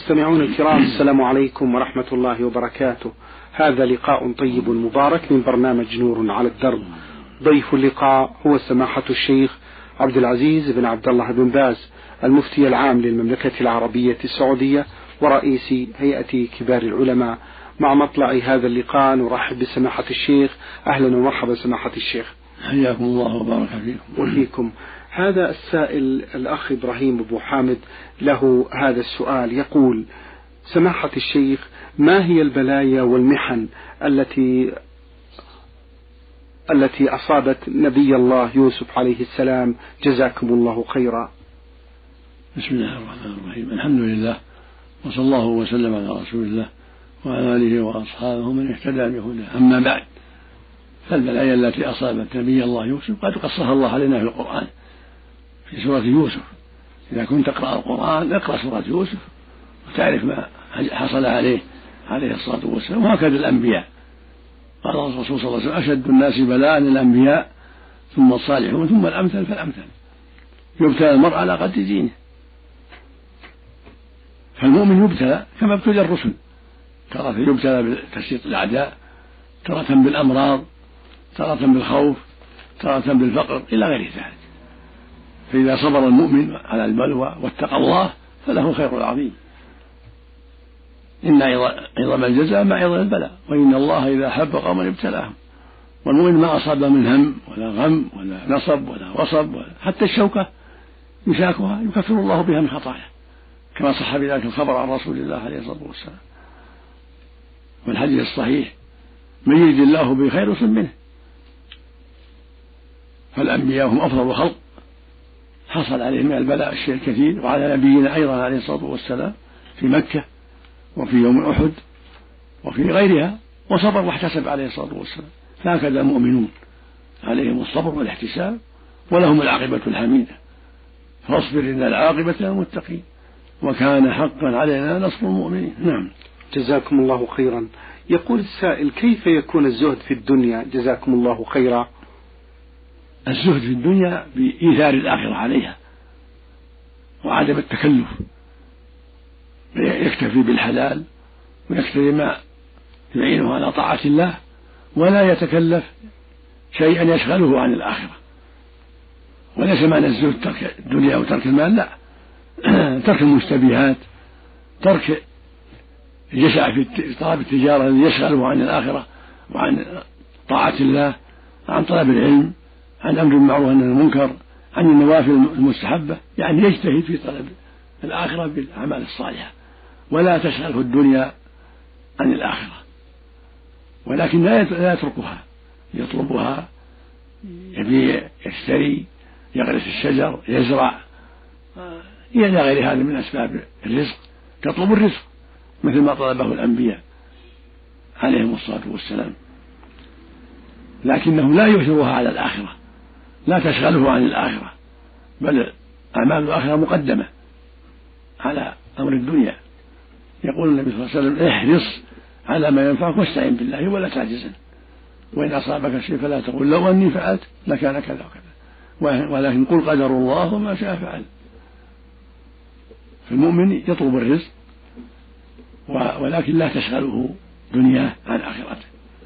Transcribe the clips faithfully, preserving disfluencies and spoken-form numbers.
مستمعون الكرام، السلام عليكم ورحمة الله وبركاته. هذا لقاء طيب مبارك من برنامج نور على الدرب. ضيف اللقاء هو سماحة الشيخ عبد العزيز بن عبد الله بن باز، المفتي العام للمملكة العربية السعودية ورئيس هيئة كبار العلماء. مع مطلع هذا اللقاء نرحب بسماحة الشيخ. أهلا ومرحبا سماحة الشيخ. حياكم الله وبارك فيكم. وفيكم. هذا السائل الأخ إبراهيم أبو حامد له هذا السؤال، يقول: سماحة الشيخ، ما هي البلايا والمحن التي التي أصابت نبي الله يوسف عليه السلام؟ جزاكم الله خيرا. بسم الله الرحمن الرحيم. الحمد لله، وصلى الله وسلم على رسول الله وعلى آله وأصحابه من اهتدى بهداه. أما بعد، فالبلايا التي أصابت نبي الله يوسف قد قصها الله علينا في القرآن في سورة يوسف. إذا كنت تقرأ القرآن اقرأ سورة يوسف وتعرف ما حصل عليه عليه الصلاة والسلام. وهكذا الأنبياء، قال الرسول صلى الله عليه وسلم: أشد الناس بلاء الأنبياء ثم الصالحون ثم الأمثل فالأمثل. يبتلى المرء على قدر دينه، فالمؤمن يبتلى كما ابتلي الرسل، ترى يبتلى بتسليط الأعداء، ترى بالأمراض، ترى بالخوف، ترى بالفقر إلى غير ذلك. فإذا صبر المؤمن على البلوى واتقى الله فله خير عظيم. إن عظم الجزاء مع عظم البلاء، وإن الله إذا أحب قوما ابتلاهم. والمؤمن ما أصاب من هم ولا غم ولا نصب ولا وصب ولا حتى الشوكة يشاكها يكفر الله بها من خطاياه، كما صح بذلك الخبر عن رسول الله عليه الصلاة والسلام. والحديث الصحيح: من يرد الله به خير يصب منه. فالأنبياء هم أفضل الخلق، حصل عليهم من البلاء الشيء الكثير، وعلى نبينا أيضا عليه الصلاة والسلام في مكة وفي يوم أحد وفي غيرها، وصبر واحتسب عليه الصلاة والسلام. فهكذا المؤمنون عليهم الصبر والاحتساب ولهم العاقبة الحميدة. فاصبر إن العاقبة للمتقين وكان حقا علينا نصر المؤمنين. نعم. جزاكم الله خيرا. يقول السائل: كيف يكون الزهد في الدنيا؟ جزاكم الله خيرا. الزهد في الدنيا بإيثار الآخرة عليها وعدم التكلف، يكتفي بالحلال ويكتفي ما يعينه على طاعة الله، ولا يتكلف شيئا يشغله عن الآخرة. وليس معنى الزهد ترك الدنيا وترك المال، لا، ترك المشتبهات، ترك الجشع في طلب التجارة الذي يشغله عن الآخرة وعن طاعة الله، عن طلب العلم، عن أمر المعروف والنهي عن المنكر، عن النوافل المستحبة. يعني يجتهد في طلب الآخرة بالأعمال الصالحة، ولا تشغله الدنيا عن الآخرة. ولكن لا يتركها، يطلبها، يبيع، يشتري، يغرس الشجر، يزرع، إلى غير هذا من أسباب الرزق. تطلب الرزق مثل ما طلبه الأنبياء عليهم الصلاة والسلام، لكنه لا يؤثرها على الآخرة، لا تشغله عن الآخرة، بل أعمال الآخرة مقدمة على أمر الدنيا. يقول النبي صلى الله عليه وسلم: احرص على ما ينفعك واستعن بالله ولا تعجزن، وإن أصابك شيء فلا تقل لو أني فعلت لكان كذا وكذا، ولكن قل قدر الله وما شاء فعل. فالمؤمن يطلب الرزق ولكن لا تشغله دنياه عن آخرته.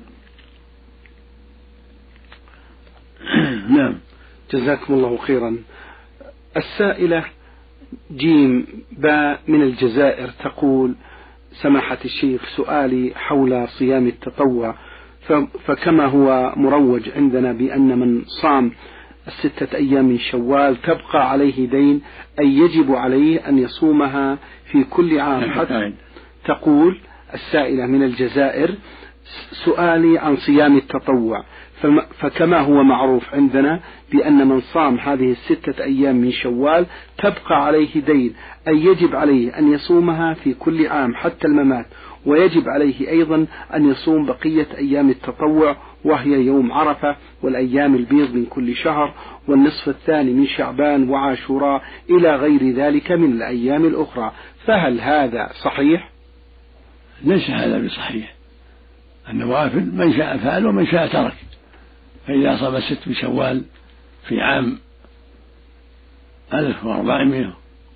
نعم. جزاكم الله خيرا. السائلة جيم باء من الجزائر تقول: سماحة الشيخ، سؤالي حول صيام التطوع، فكما هو مروج عندنا بأن من صام الستة أيام من شوال تبقى عليه دين، أي يجب عليه أن يصومها في كل عام حتى. تقول السائلة من الجزائر: سؤالي عن صيام التطوع، فكما هو معروف عندنا بأن من صام هذه الستة أيام من شوال تبقى عليه دين، أي يجب عليه أن يصومها في كل عام حتى الممات، ويجب عليه أيضا أن يصوم بقية أيام التطوع، وهي يوم عرفة والأيام البيض من كل شهر والنصف الثاني من شعبان وعاشوراء إلى غير ذلك من الأيام الأخرى، فهل هذا صحيح؟ ليس هذا بصحيح. النوافل من شاء فعل ومن شاء ترك. فإذا صام الست من شوال في عام ألف وأربعمائة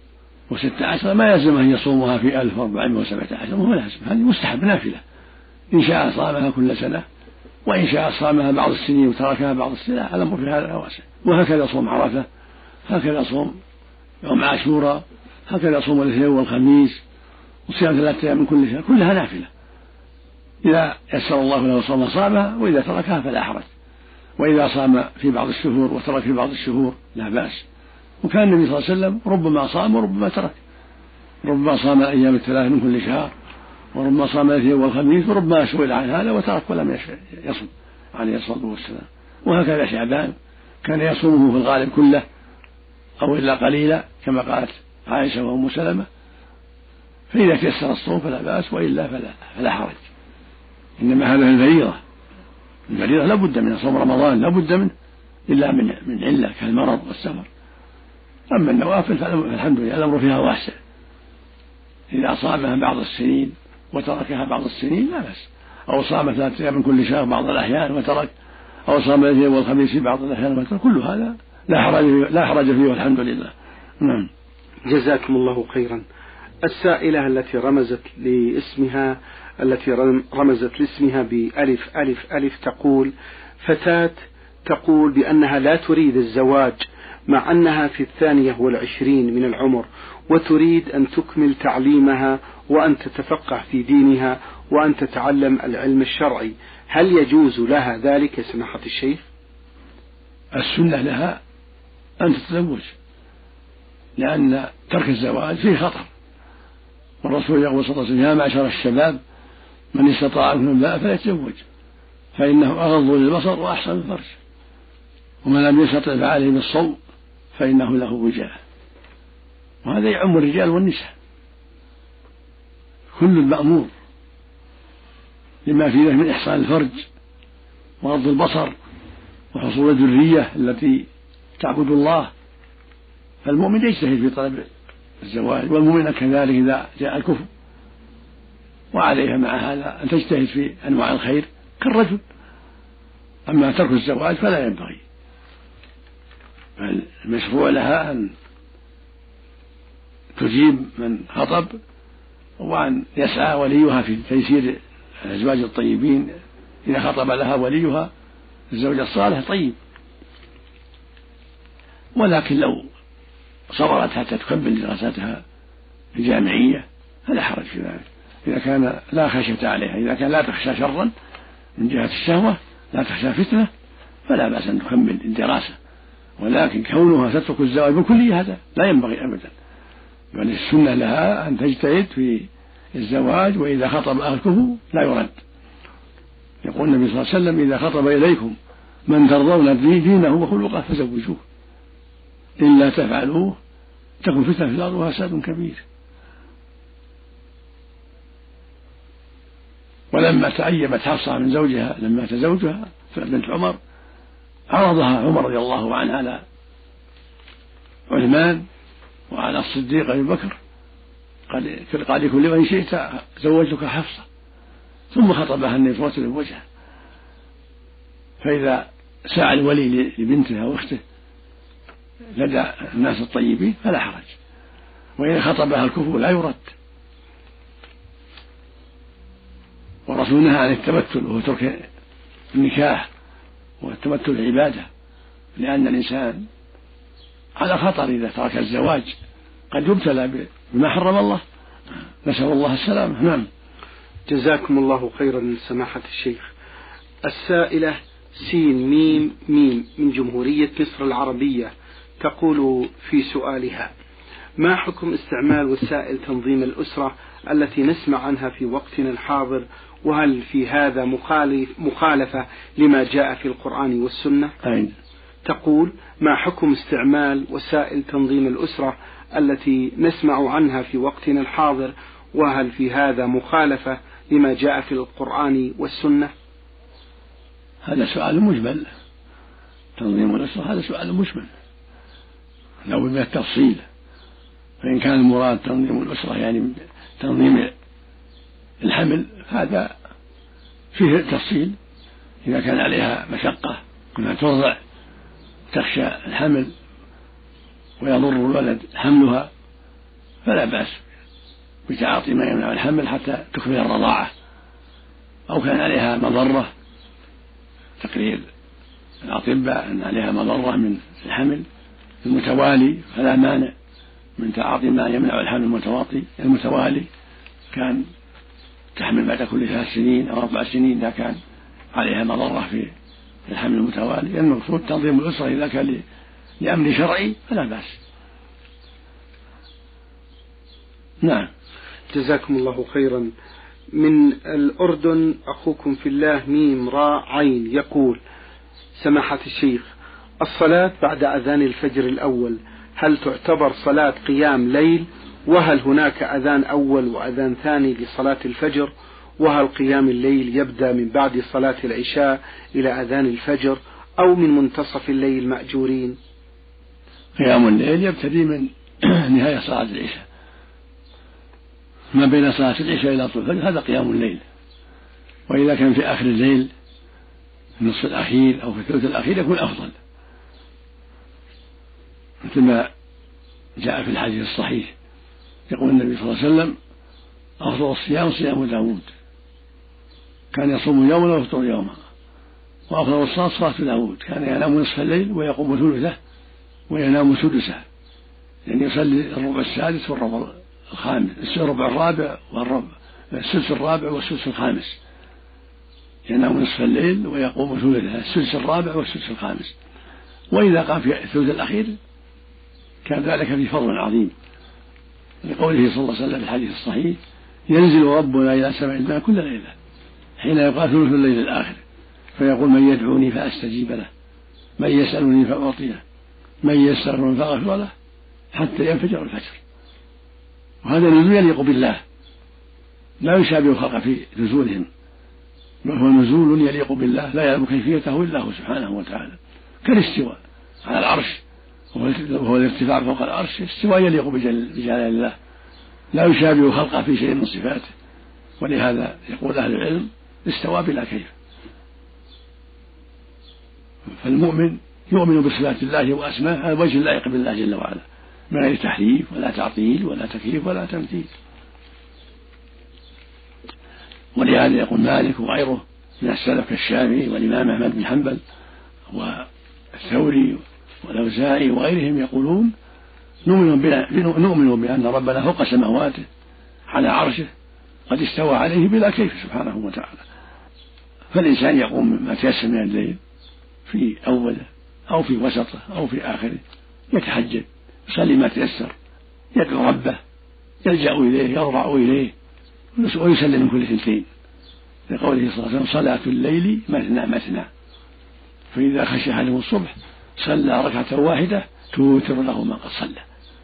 وستة عشر ما يلزم أن يصومها في ألف وأربعمائة وسبعة عشر، وهو لازم، هذه مستحب نافلة، إن شاء صامها كل سنة، وإن شاء صامها بعض السنين وتركها بعض السنين، الأمر في هذا واسع. وهكذا صوم عرفة، هكذا صوم يوم عاشوراء، هكذا صوم الاثنين والخميس، وصيام ثلاثة أيام من كل شهر، كلها نافلة. إذا يسر الله له صوم صامها، وإذا تركها فلا حرج. وإذا صام في بعض الشهور وترك في بعض الشهور لا بأس. وكان النبي صلى الله عليه وسلم ربما صام وربما ترك، ربما صام أيام الثلاث من كل شهر، وربما صام الاثنين والخميس، وربما سئل عن هذا وترك ولم يصم عليه الصلاة والسلام. وهكذا شعبان كان يصومه في الغالب كله أو إلا قليلا كما قالت عائشة وأم سلمة. فإذا تيسر الصوم فلا بأس، وإلا فلا, فلا حرج. إنما هذا الفريضة، الفريضة لا بد من صوم رمضان، لا بد منه إلا من من علة كالمرض والسفر. أما النوافل فالحمد لله الأمر فيها واسع، إذا صامها بعض السنين وتركها بعض السنين لا بأس، أو صام ثلاثة أيام من كل شهر بعض الأحيان وترك، أو صام الاثنين والخميس في بعض الأحيان وترك، كل هذا لا حرج لا حرج فيه والحمد لله. نعم. جزاكم الله خيرا. السائلة التي رمزت لاسمها التي رمزت لاسمها بألف ألف ألف تقول: فتاة تقول بأنها لا تريد الزواج مع أنها في الثانية والعشرين من العمر، وتريد أن تكمل تعليمها وأن تتفقه في دينها وأن تتعلم العلم الشرعي، هل يجوز لها ذلك يا سماحة الشيخ؟ السنة لها أن تتزوج، لأن ترك الزواج فيه خطر، والرسول يقول صلى الله عليه وسلم: يا معشر الشباب من استطاع منكم الباء فليتزوج فإنه أغض للبصر وأحسن الفرج، ومن لم يستطع فعليه بالصوم فإنه له وجاء. وهذا يعم الرجال والنساء، كل المأمور لما فيه من إحصان الفرج وغض البصر وحصول الذرية التي تعبد الله. فالمؤمن يجتهد في طلب الزواج، والمؤمن كذلك إذا جاء الكفر، وعليها مع هذا أن تجتهد في أنواع الخير كالرجل. أما ترك الزواج فلا ينبغي، المشروع لها أن تجيب من خطب، وأن يسعى وليها في تيسير الأزواج الطيبين إذا خطب لها وليها الزوج الصالح طيب. ولكن لو صبرت حتى تكمل دراساتها في جامعية فلا حرج في ذلك، إذا كان لا خشية عليها، إذا كان لا تخشى شرا من جهة الشهوة، لا تخشى فتنة، فلا بأس أن تكمل الدراسة. ولكن كونها تترك الزواج بكلية هذا لا ينبغي أبدا، بل السنة لها أن تجتهد في الزواج، وإذا خطب أهلكه لا يرد. يقول النبي صلى الله عليه وسلم: إذا خطب إليكم من ترضون دينه وخلقه فزوجوه، إلا تفعلوه تكن فتنة في الأرض وفساد كبير. ولما تعيبت حفصة من زوجها لما تزوجها بنت عمر، عرضها عمر رضي الله عنه على عثمان وعلى الصديق أبي بكر، قال: لكل وإن شئت زوجتك حفصة، ثم خطبها النبي صلى الله عليه وسلم وجهه. فإذا سعى الولي لبنته أو أخته لدى الناس الطيبين فلا حرج، وإن خطبها الكفر لا يرد. والرسول نهى عن التمثل وهو ترك النكاح، والتمثل عبادة، لأن الإنسان على خطر إذا ترك الزواج، قد يبتلى بما حرم الله، نسأل الله السلامة. نعم. جزاكم الله خيرا سماحة الشيخ. السائلة سين ميم ميم من جمهورية مصر العربية تقول في سؤالها: ما حكم استعمال وسائل تنظيم الأسرة التي نسمع عنها في وقتنا الحاضر، وهل في هذا مخالف مخالفة لما جاء في القرآن والسنة؟ أين؟ تقول: ما حكم استعمال وسائل تنظيم الأسرة التي نسمع عنها في وقتنا الحاضر، وهل في هذا مخالفة لما جاء في القرآن والسنة؟ هذا سؤال مجمل، تنظيم الأسرة هذا سؤال مجمل لو من التفصيل. فإن كان المراد تنظيم الأسرة يعني تنظيم الحمل هذا فيه تفصيل، إذا كان عليها مشقة كونها ترضع تخشى الحمل ويضر الولد حملها فلا بأس بتعاطي ما يمنع الحمل حتى تكمل الرضاعة، أو كان عليها مضرة، تقرير الأطباء أن عليها مضرة من الحمل المتوالي فلا مانع من تعاطي ما يمنع الحمل المتواطي المتوالي، كان تحمل بعد كل ثلاث سنين أو أربع سنين إذا كان عليها مضرة في الحمل المتوالي. المقصود تنظيم الأسرة إذا كان لأمر شرعي فلا بأس. نعم. جزاكم الله خيرا. من الأردن أخوكم في الله ميم راء عين يقول: سماحة الشيخ، الصلاة بعد أذان الفجر الأول هل تعتبر صلاة قيام ليل؟ وهل هناك أذان أول وأذان ثاني لصلاة الفجر؟ وهل قيام الليل يبدأ من بعد صلاة العشاء إلى أذان الفجر أو من منتصف الليل مأجورين؟ قيام الليل يبتدي من نهاية صلاة العشاء، ما بين صلاة العشاء إلى طلوع الفجر هذا قيام الليل. وإذا كان في آخر الليل في النصف الأخير أو في الثلث الأخير يكون أفضل، مثل ما جاء في الحديث الصحيح يقول النبي صلى الله عليه وسلم: أفضل الصيام صيام داود، كان يصوم يوما ويفطر يوما. وأفضل الصلاة صلاة داود، كان ينام نصف الليل ويقوم ثلثه وينام سدسه، يعني يصلي الربع السادس والربع الخامس، الربع الرابع والربع السدس الرابع والسدس الخامس، ينام نصف الليل ويقوم ثلثه، السدس الرابع والسدس الخامس. وإذا قام في الثلث الأخير كان ذلك في فضل عظيم، لقوله صلى الله عليه وسلم في الحديث الصحيح: ينزل ربنا إلى سماء الدنيا كل ليلة حين يبقى ثلث الليل الآخر فيقول: من يدعوني فأستجيب له، من يسألني فأعطيه، من يستغفرني فأغفر له، حتى ينفجر الفجر. وهذا النزول يليق بالله، لا يشابه الخلق في نزولهم، بل هو نزول يليق بالله لا يعلم كيفيته إلا هو سبحانه وتعالى، كالاستواء على العرش وهو الارتفاع فوق العرش، استواء يليق بجلال الله لا يشابه خلقه في شيء من صفاته. ولهذا يقول أهل العلم: استوى بلا كيف. فالمؤمن يؤمن بصفات الله وأسمائه على وجه اللائق بالله جل وعلا، من غير تحريف ولا تعطيل ولا تكييف ولا تمثيل. ولهذا يقول مالك وغيره من السلف كالشافعي والإمام أحمد بن حنبل والثوري والأوزاعي وغيرهم يقولون: نؤمن بأن ربنا فوق سماواته على عرشه قد استوى عليه بلا كيف سبحانه وتعالى. فالإنسان يقوم ما تيسر من الليل في أوله أو في وسطه أو في آخره، يتحجد، يصلي ما تيسر، يدعو ربه، يلجأ إليه، يضرع إليه، ويسلم من كل ثنتين، لقوله صلى الله عليه وسلم: صلاة الليل مثنى مثنى، فإذا خشي أحدهم الصبح صلى ركعة واحدة توتر له ما قد صلى.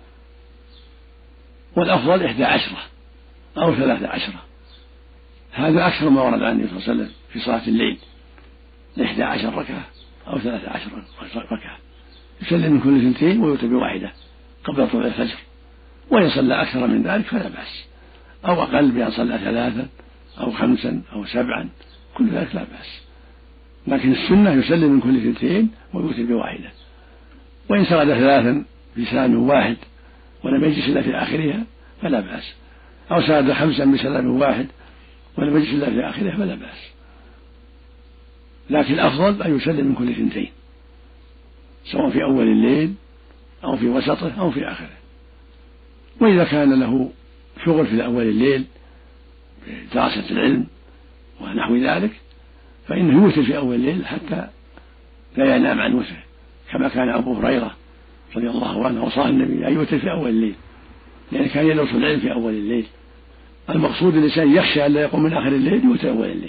والأفضل إحدى عشرة أو ثلاثة عشرة، هذا أكثر ما ورد عن النبي صلى الله عليه وسلم في صلاة الليل، إحدى عشر ركعة أو ثلاثة عشر ركعة، يسلم من كل ثنتين ويوتر بواحدة قبل طلوع الفجر. وإن صلى أكثر من ذلك فلا بأس، أو أقل بأن صلى ثلاثا أو خمسا أو سبعا، كل ذلك لا بأس، لكن السنة يسلم من كل ثنتين ويوتر بواحدة. وإن سرد ثلاثا بسلام واحد ولم يجلس إلا في آخرها فلا بأس، أو سرد خمسا بسلام واحد ولم يجلس إلا في آخرها فلا بأس، لكن الأفضل أن يسلم من كل ثنتين، سواء في أول الليل أو في وسطه أو في آخره. وإذا كان له شغل في أول الليل بدراسة العلم ونحو ذلك فإنه يوتر في أول الليل حتى لا ينام عن وتره، كما كان أبو هريرة رضي الله عنه وصاه النبي أن يوتر في أول الليل، لأن كان يدرس العلم في أول الليل. المقصود الإنسان يخشى أن لا يقوم من آخر الليل يوتر أول الليل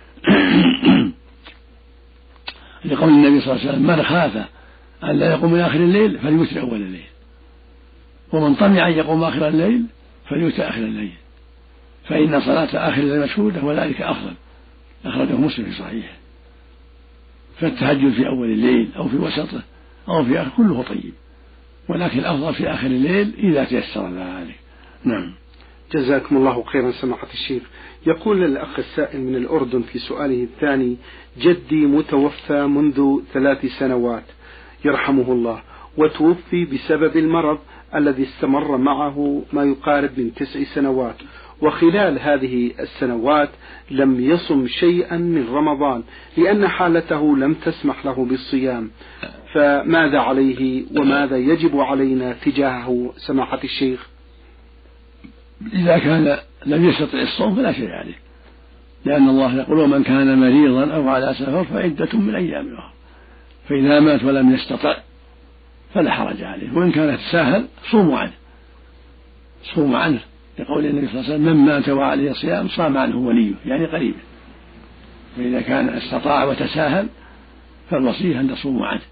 لقول النبي صلى الله عليه وسلم: من خاف أن لا يقوم من آخر الليل فليوتر أول الليل، ومن طمع أن يقوم آخر الليل فليوتر آخر الليل، فإن صلاة آخر الليل مشهودة وذلك أفضل، أخرجه مسلم في صحيحه. فالتهجد في أول الليل أو في وسطه أو في آخر كله طيب، ولكن الأفضل في آخر الليل إذا تيسر ذلك. نعم. جزاكم الله خيرا سماحة الشيخ. يقول الأخ السائل من الأردن في سؤاله الثاني: جدي متوفى منذ ثلاث سنوات يرحمه الله، وتوفي بسبب المرض الذي استمر معه ما يقارب من تسع سنوات، وخلال هذه السنوات لم يصم شيئا من رمضان لأن حالته لم تسمح له بالصيام، فماذا عليه وماذا يجب علينا تجاهه سماحة الشيخ؟ إذا كان لم يستطع الصوم فلا شيء عليه، لأن الله يقول ومن كان مريضا أو على سفر فعدة من أيام أخرى، فإذا مات ولم يستطع فلا حرج عليه، وإن كانت ساهل صوموا عنه صوموا عنه لقول النبي صلى الله عليه وسلم من مات وعليه صيام صام عنه وليه، يعني قريبا. فإذا كان استطاع وتساهل فالوصية أن تصوموا عنه،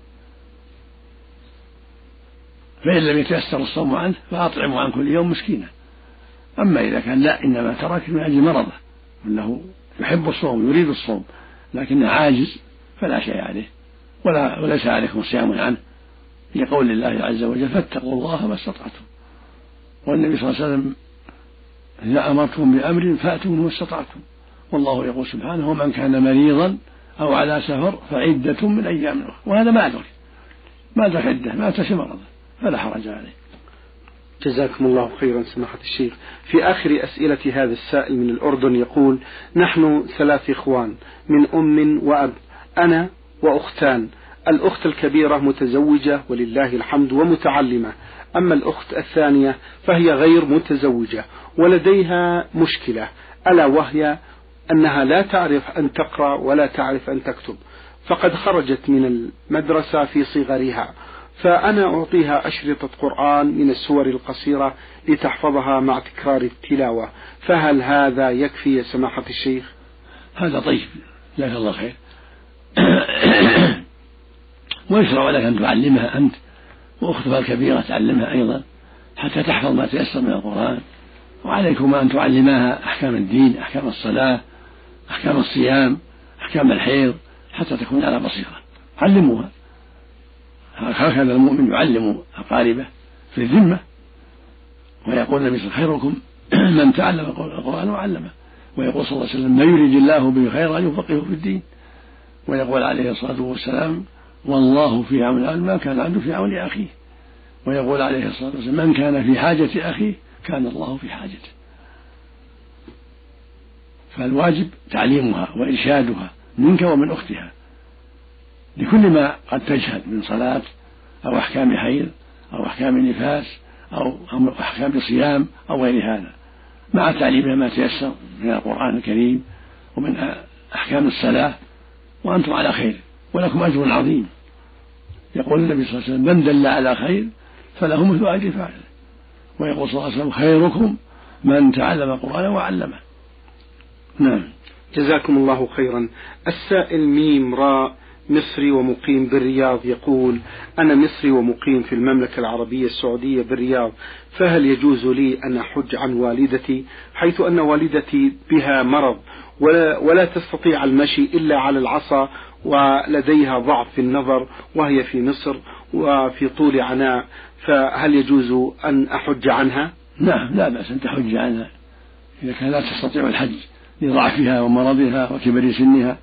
فإن لم يتيسر الصوم عنه فأطعموا عن كل يوم مسكينا. أما إذا كان لا إنما ترك من أجل مرضه أنه يحب الصوم يريد الصوم لكنه عاجز فلا شيء عليه، ولا وليس عليكم صيام عنه، لقول الله عز وجل فاتقوا الله ما استطعتم. والنبي صلى الله عليه وسلم إذا أمرتم بأمر فأتوا ما استطعتم، والله يقول سبحانه ومن كان مريضا أو على سفر فعدة من أيام أخرى، وهذا ما أدرك ما أدرك عدة ما تشي مرضه فلا حرج عليه. جزاكم الله خيرا سماحة الشيخ. في آخر أسئلة هذا السائل من الأردن يقول نحن ثلاث إخوان من أم وأب، أنا وأختان، الأخت الكبيرة متزوجة ولله الحمد ومتعلمة، أما الأخت الثانية فهي غير متزوجة ولديها مشكلة ألا وهي أنها لا تعرف أن تقرأ ولا تعرف أن تكتب، فقد خرجت من المدرسة في صغرها، فأنا أعطيها أشرطة قرآن من السور القصيرة لتحفظها مع تكرار التلاوة، فهل هذا يكفي يا سماحة الشيخ؟ هذا طيب جزاك الله خير. ويشرع لك أن تعلمها أنت وأختها الكبيرة تعلمها أيضا حتى تحفظ ما تيسر من القرآن، وعليكما أن تعلماها أحكام الدين، أحكام الصلاة، أحكام الصيام، أحكام الحيض، حتى تكون على بصيرة. علموها، هكذا المؤمن يعلم أقاربه في الذمة. ويقول النبي صلى الله عليه وسلم خيركم من تعلم القرآن وعلمه، ويقول صلى الله عليه وسلم من يريد الله به خيرا يفقهه في الدين، ويقول عليه الصلاة والسلام والله في عون العبد ما كان العبد في عون أخيه، ويقول عليه الصلاة والسلام من كان في حاجة أخيه كان الله في حاجته. فالواجب تعليمها وإرشادها منك ومن أختها لكل ما قد تجهل من صلاة أو أحكام حيض أو أحكام نفاس أو أحكام صيام أو غير هذا، مع تعليمها ما تيسر من القرآن الكريم ومن أحكام الصلاة، وأنتم على خير ولكم أجر عظيم. يقول النبي صلى الله عليه وسلم من دل على خير فله مثل أجر فاعله، ويقول صلى الله عليه وسلم خيركم من تعلم القرآن وعلمه. نعم. جزاكم الله خيرا. السائل ميم راء مصري ومقيم بالرياض يقول أنا مصري ومقيم في المملكة العربية السعودية بالرياض، فهل يجوز لي أن أحج عن والدتي حيث أن والدتي بها مرض ولا, ولا تستطيع المشي إلا على العصا ولديها ضعف في النظر وهي في مصر وفي طول عناء، فهل يجوز أن أحج عنها؟ نعم لا بأس أن تحج عنها إذا كان لا تستطيع الحج لضعفها ومرضها وكبر سنها.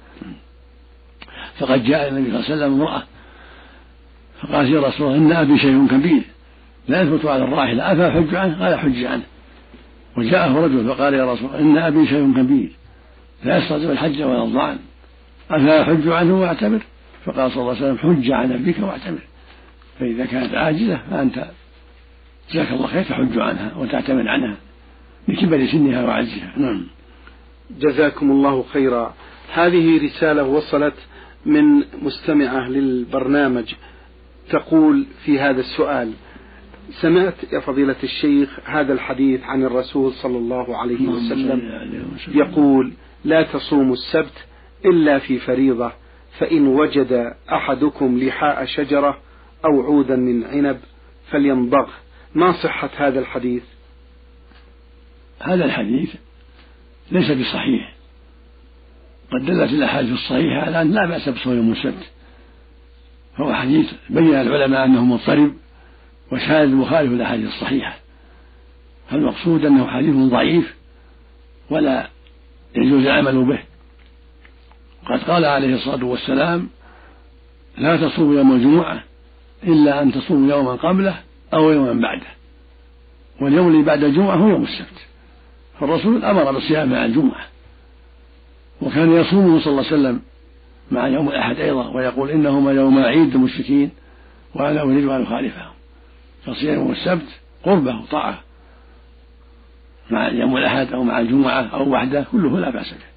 فقد جاء النبي صلى الله عليه وسلم امرأة فقال يا رسول الله إن أبي شيء كبير لا يثبت على الراحلة أفأحج عنه؟ قال حج عنه. وجاءه رجل فقال يا رسول الله إن أبي شيء كبير لا يستطيع الحج ولا الضعن أفأحج عنه واعتمر؟ فقال صلى الله عليه وسلم حج عن أبيك واعتمر. فإذا كانت عاجزة فأنت جزاك الله خير تحج عنها وتعتمر عنها لكبر سنها وعجزها. نعم. جزاكم الله خيرا. هذه رسالة وصلت من مستمعة للبرنامج تقول في هذا السؤال سمعت يا فضيلة الشيخ هذا الحديث عن الرسول صلى الله عليه وسلم يقول لا تصوموا السبت إلا في فريضة، فإن وجد أحدكم لحاء شجرة أو عودا من عنب فلينضغ، ما صحة هذا الحديث؟ هذا الحديث ليس بصحيح، قد دلت الأحاديث الصحيحة على أن لا بأس بصوم يوم السبت، فهو حديث بين العلماء أنه مضطرب وشاذ مخالف الأحاديث الصحيحة، فالمقصود أنه حديث ضعيف ولا يجوز العمل به. قد قال عليه الصلاة والسلام لا تصوموا يوم الجمعة إلا أن تصوموا يوما قبله أو يوما بعده، واليوم اللي بعد الجمعة هو يوم السبت، فالرسول أمر بالصيام مع الجمعة، وكان يصومه صلى الله عليه وسلم مع يوم الأحد أيضا، ويقول إنهما يوم عيد المشركين وأنا أريد أن أخالفهم، فصيام يوم السبت قربة وطاعة مع يوم الأحد أو مع الجمعة أو وحده كله لا بأس به.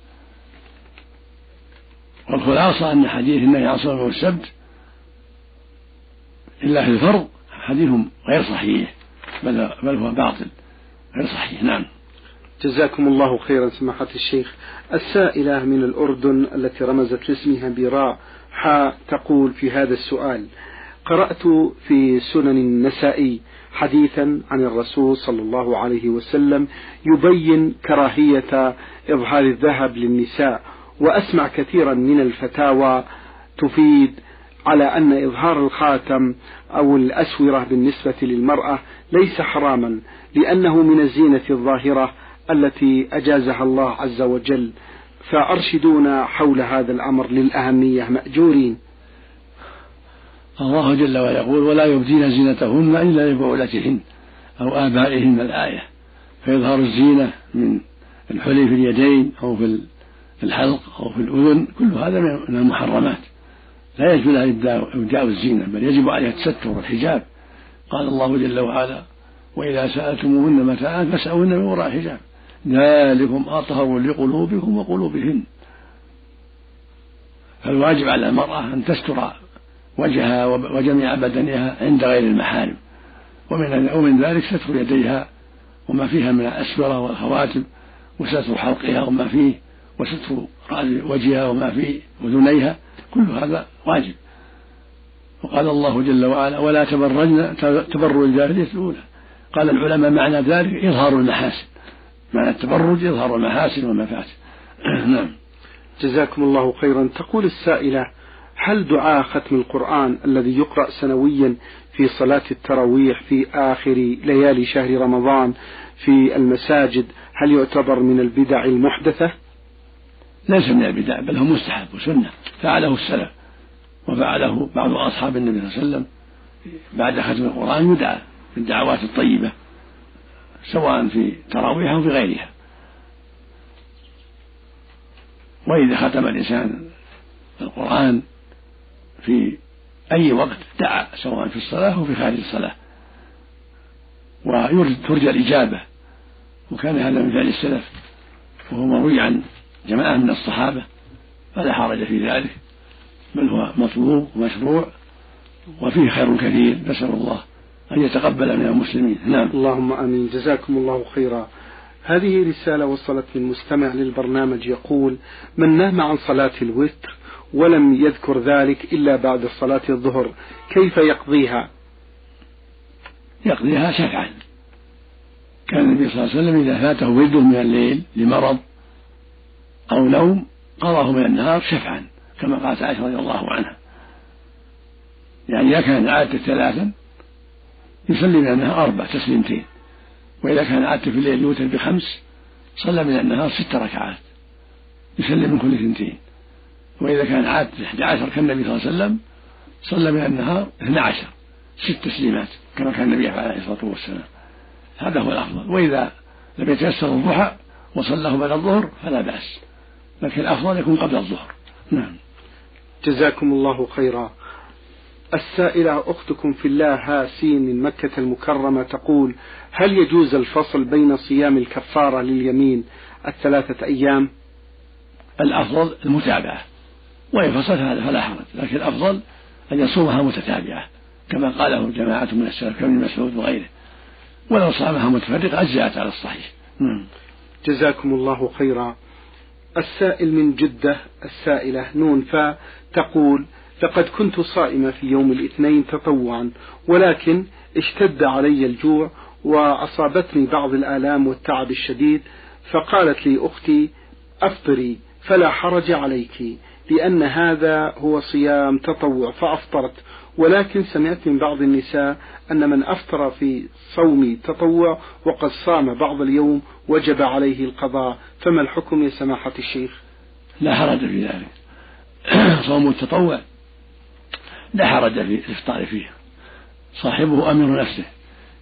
والخلاصة أن حديث النهي عن صوم يوم السبت إلا في الفرض حديث غير صحيح، بل, بل هو باطل غير صحيح. نعم. جزاكم الله خيرا سماحة الشيخ. السائلة من الأردن التي رمزت لاسمها براء حاء تقول في هذا السؤال: قرأت في سنن النسائي حديثا عن الرسول صلى الله عليه وسلم يبين كراهية إظهار الذهب للنساء، وأسمع كثيرا من الفتاوى تفيد على أن إظهار الخاتم أو الأسورة بالنسبة للمرأة ليس حراما، لأنه من الزينة الظاهرة التي أجازها الله عز وجل، فأرشدونا حول هذا الأمر للأهمية مأجورين. الله جل وعلا يقول: ولا يبدين زينتهن إلا لبعولتهن أو آبائهن الآية، فيظهر الزينة من الحلي في اليدين أو في الحلق أو في الأذن كل هذا من المحرمات، لا يجوز لها إبداء الزينة، بل يجب عليها التستر والحجاب. قال الله جل وعلا: وإذا سألتموهن متاعا فاسألوهن من وراء حجاب ذلكم أطهر لقلوبكم وقلوبهن. فالواجب على المرأة أن تستر وجهها وجميع بدنها عند غير المحارم، ومن, ومن ذلك ستر يديها وما فيها من الأسورة والخواتم، وستر حلقها وما فيه، وستر وجهها وما فيه أذنيها، كل هذا واجب. وقال الله جل وعلا: ولا تبرجن تبرج الجاهلية الأولى. قال العلماء معنى ذلك إظهار المحاسن، معنى التبرج إظهار المحاسن والمفاسد. نعم. جزاكم الله خيرا. تقول السائلة: هل دعاء ختم القرآن الذي يقرأ سنويا في صلاة التراويح في آخر ليالي شهر رمضان في المساجد هل يعتبر من البدع المحدثة؟ ليس من البدع، بل هو مستحب وسنة، فعله السلف وفعله بعض أصحاب النبي صلى الله عليه وسلم بعد ختم القرآن، يدعى بالدعوات الطيبة سواء في تراويح أو في غيرها. وإذا ختم الإنسان القرآن في أي وقت دعا سواء في الصلاة أو في خارج الصلاة، وترجى الإجابة، وكان هذا من فعل السلف وهو مروي عن جماعة من الصحابة، فلا حرج في ذلك، بل هو مطلوب ومشروع وفيه خير كثير، نسأل الله أن يتقبل من المسلمين. نعم. اللهم آمين. جزاكم الله خيرا. هذه رسالة وصلت من مستمع للبرنامج يقول: من نام عن صلاة الوتر ولم يذكر ذلك إلا بعد صلاة الظهر كيف يقضيها؟ يقضيها شفعا. كان النبي صلى الله عليه وسلم إذا فاته ورده من الليل لمرض أو نوم قضاه من النهار شفعا، كما قالت عائشة رضي الله عنها. يعني إذا كان عادة ثلاثا يصلي من النهار أربع تسليمتين، وإذا كان عادة في الليل يوتر بخمس صلى من النهار ست ركعات يسلم من كل اثنتين، وإذا كان عادة إحدى عشر كالنبي صلى الله عليه وسلم صلى من النهار اثنى عشر ست تسليمات كما كان النبي عليه الصلاة والسلام. هذا هو الأفضل. وإذا لم يتيسر الضحى وصلاه بعد الظهر فلا بأس، لكن الأفضل يكون قبل الظهر. نعم. جزاكم الله خيرا. السائلة أختكم في الله هاسين من مكة المكرمة تقول: هل يجوز الفصل بين صيام الكفارة لليمين الثلاثة أيام؟ الأفضل المتابعة، وإن فصل هذا فلا حرج، لكن الأفضل أن يصومها متتابعة كما قاله جماعة من السلف كابن مسعود وغيره، ولو صامها متفرقة أجزأت على الصحيح. نعم. جزاكم الله خيرا. السائل من جدة السائلة نون فا تقول: لقد كنت صائمة في يوم الاثنين تطوعا، ولكن اشتد علي الجوع وأصابتني بعض الآلام والتعب الشديد، فقالت لي أختي: أفطري فلا حرج عليك، لأن هذا هو صيام تطوع، فأفطرت. ولكن سمعت من بعض النساء أن من أفطر في صوم تطوع وقد صام بعض اليوم وجب عليه القضاء، فما الحكم يا سماحة الشيخ؟ لا حرج في ذلك. صوم التطوع لا حرج في الإفطار فيه، صاحبه أمر نفسه،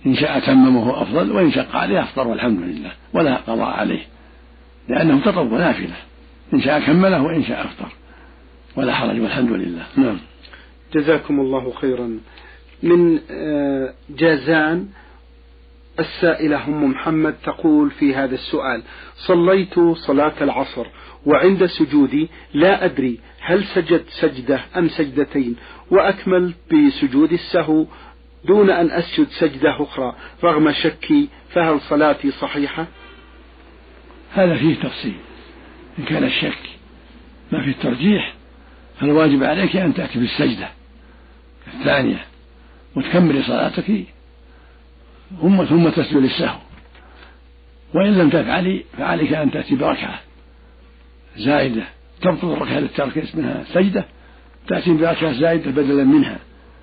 إن شاء تممه أفضل، وإن شق عليه أفطر والحمد لله ولا قضاء عليه، لأنه تطوع نافلة، إن شاء كمله وإن شاء أفطر ولا حرج والحمد لله. نعم. جزاكم الله خيرا. من جازان السائلة أم محمد تقول في هذا السؤال: صليت صلاة العصر وعند سجودي لا أدري هل سجدت سجدة أم سجدتين، وأكملت بسجود السهو دون أن أسجد سجدة أخرى رغم شكي، فهل صلاتي صحيحة؟ هذا فيه تفصيل. إن كان الشك ما في الترجيح فالواجب عليك أن تأتي بالسجدة الثانية وتكمل صلاتك ثم ثم تسجد للسهو، وإن لم تفعلي فعليك أن تأتي بركعة زائدة تبطل الركعة للترك اسمها سجدة، تأتي بركعة زائدة بدلا منها،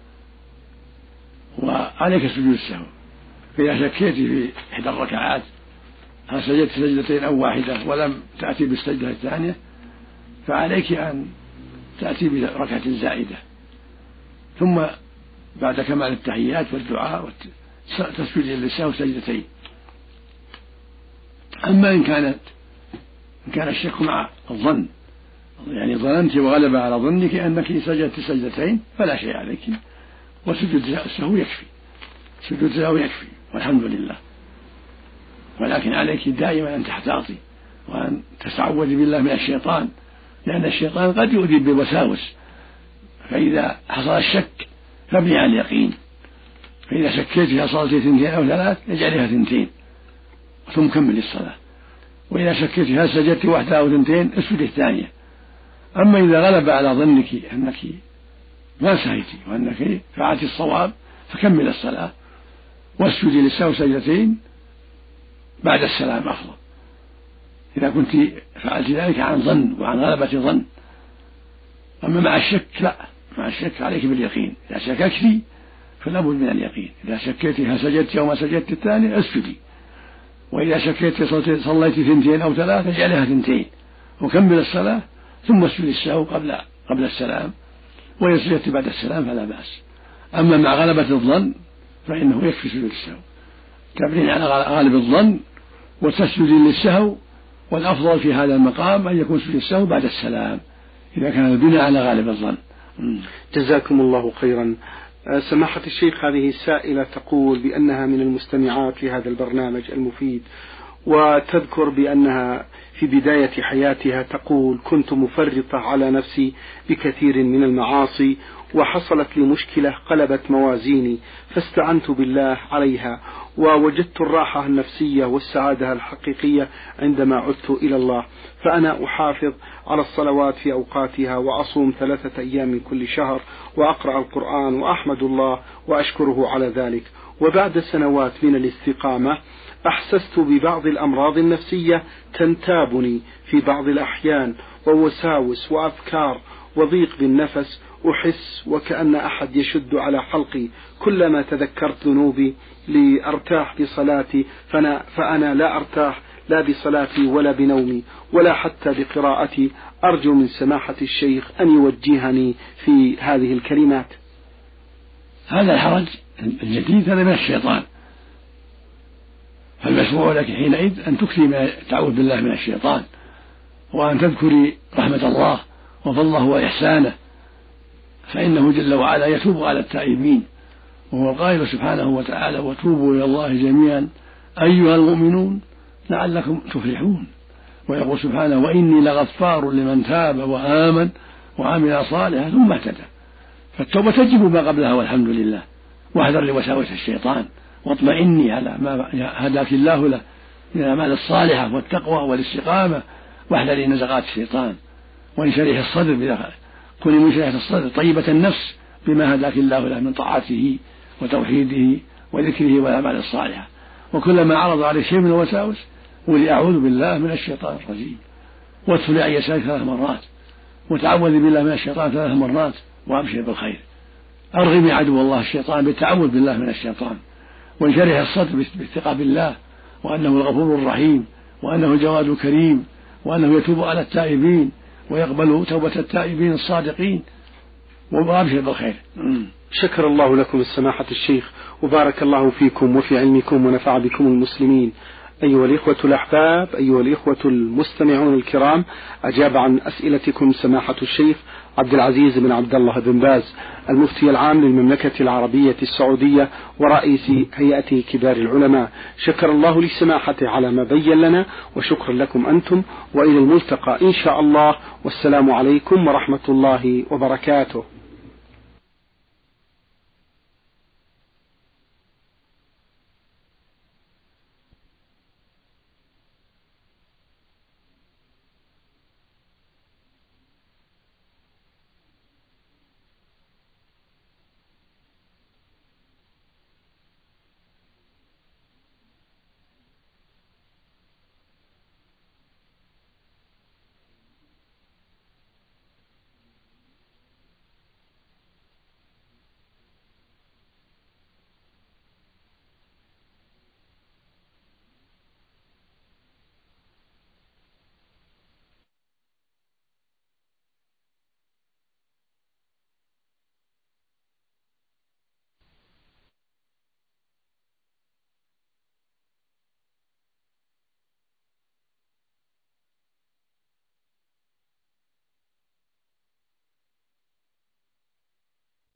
وعليك سجود السهو. فإذا شكيت في إحدى الركعات هل سجدت سجدتين أو واحدة ولم تأتي بالسجدة الثانية فعليك أن تأتي بركعة زائدة، ثم بعد كمال التحيات والدعاء تسجد للسهو سجدتين. أما إن كانت إن كان الشك مع الظن، يعني ظننت وغلب على ظنك أنك سجدت سجدتين فلا شيء عليك، وسجود السهو يكفي، سجود السهو يكفي والحمد لله. ولكن عليك دائما أن تحتاطي وأن تستعوذي بالله من الشيطان، لأن الشيطان قد يؤذي بالوساوس، فإذا حصل الشك فابني على اليقين، فإذا شكيت فيها صلاتي اثنتين أو ثلاث اجعلها اثنتين ثم كمل الصلاة، وإذا شكيت فيها سجدت واحدة أو اثنتين اسجد الثانية. أما إذا غلب على ظنك أنك ما سهيتي وأنك فعلت الصواب فكمل الصلاة واسجدي للسهو سجدتين بعد السلام أفضل، إذا كنت فعلت ذلك عن ظن وعن غلبة ظن. أما مع الشك لا، مع الشك عليك باليقين، إذا شككت فلا بد من اليقين، إذا شكيت هل سجدت أو ما سجدت الثاني اسجدي، وإذا شكيت صليت ثنتين أو ثلاثة اجعلها ثنتين وكمل الصلاة ثم اسجد السهو قبل قبل السلام، وإن سجدت بعد السلام فلا بأس. أما مع غلبة الظن فإنه يكفي سجود السهو، تبنين على غالب الظن وتسجد للسهو، والأفضل في هذا المقام أن يكون سجود السهو بعد السلام إذا كان البناء على غالب الظن. جزاكم الله خيرا. سماحة الشيخ، هذه السائلة تقول بأنها من المستمعات لهذا البرنامج المفيد، وتذكر بأنها في بداية حياتها تقول: كنت مفرطة على نفسي بكثير من المعاصي، وحصلت لي مشكلة قلبت موازيني، فاستعنت بالله عليها، ووجدت الراحة النفسية والسعادة الحقيقية عندما عدت إلى الله. فأنا أحافظ على الصلوات في أوقاتها، وأصوم ثلاثة أيام من كل شهر، وأقرأ القرآن، وأحمد الله وأشكره على ذلك. وبعد سنوات من الاستقامة أحسست ببعض الأمراض النفسية تنتابني في بعض الأحيان، ووساوس وأفكار وضيق بالنفس، أحس وكأن أحد يشد على حلقي. كلما تذكرت ذنوبي لأرتاح بصلاتي فأنا, فأنا لا أرتاح لا بصلاتي ولا بنومي ولا حتى بقراءتي. أرجو من سماحة الشيخ أن يوجهني في هذه الكلمات. هذا الحرج الجديد هذا من الشيطان، فالمشروع لك حينئذ أن تكثري من التعوذ بالله من الشيطان، وأن تذكري رحمة الله وفضله وإحسانه، فإنه جل وعلا يتوب على التائبين، وهو القائل سبحانه وتعالى: وتوبوا إلى الله جميعا أيها المؤمنون لعلكم تفلحون. ويقول سبحانه: وإني لغفار لمن تاب وآمن وعمل صالحا ثم اهتدى. فالتوبة تجب ما قبلها والحمد لله، واحذر لوساوس الشيطان، واطمئني على ما هداك الله له من الأعمال الصالحة والتقوى والاستقامة، واحذري نزغات الشيطان، وانشرح الصدر بذلك، كوني منشرحة الصدر طيبة النفس بما هداك الله له من طاعته وتوحيده وذكره والأعمال الصالحة. وكلما عرض عليه شيء من الوساوس قولي: أعوذ بالله من الشيطان الرجيم، وادخلي عن يسارك ثلاث مرات، وتعوذي بالله من الشيطان ثلاث مرات، وأبشر بالخير. أرغمي عدو الله الشيطان بالتعوذ بالله من الشيطان، وانشرح الصدر بالثقة بالله، وأنه الغفور الرحيم، وأنه الجواد الكريم، وأنه يتوب على التائبين ويقبل توبة التائبين الصادقين، وأبشر بالخير. شكر الله لكم السماحة الشيخ، وبارك الله فيكم وفي علمكم ونفع بكم المسلمين. أيها الإخوة الأحباب، أيها الإخوة المستمعون الكرام، أجاب عن أسئلتكم سماحة الشيخ عبد العزيز بن عبد الله بن باز، المفتي العام للمملكة العربية السعودية ورئيس هيئة كبار العلماء. شكر الله لسماحته على ما بين لنا، وشكرا لكم أنتم، وإلى الملتقى إن شاء الله، والسلام عليكم ورحمة الله وبركاته.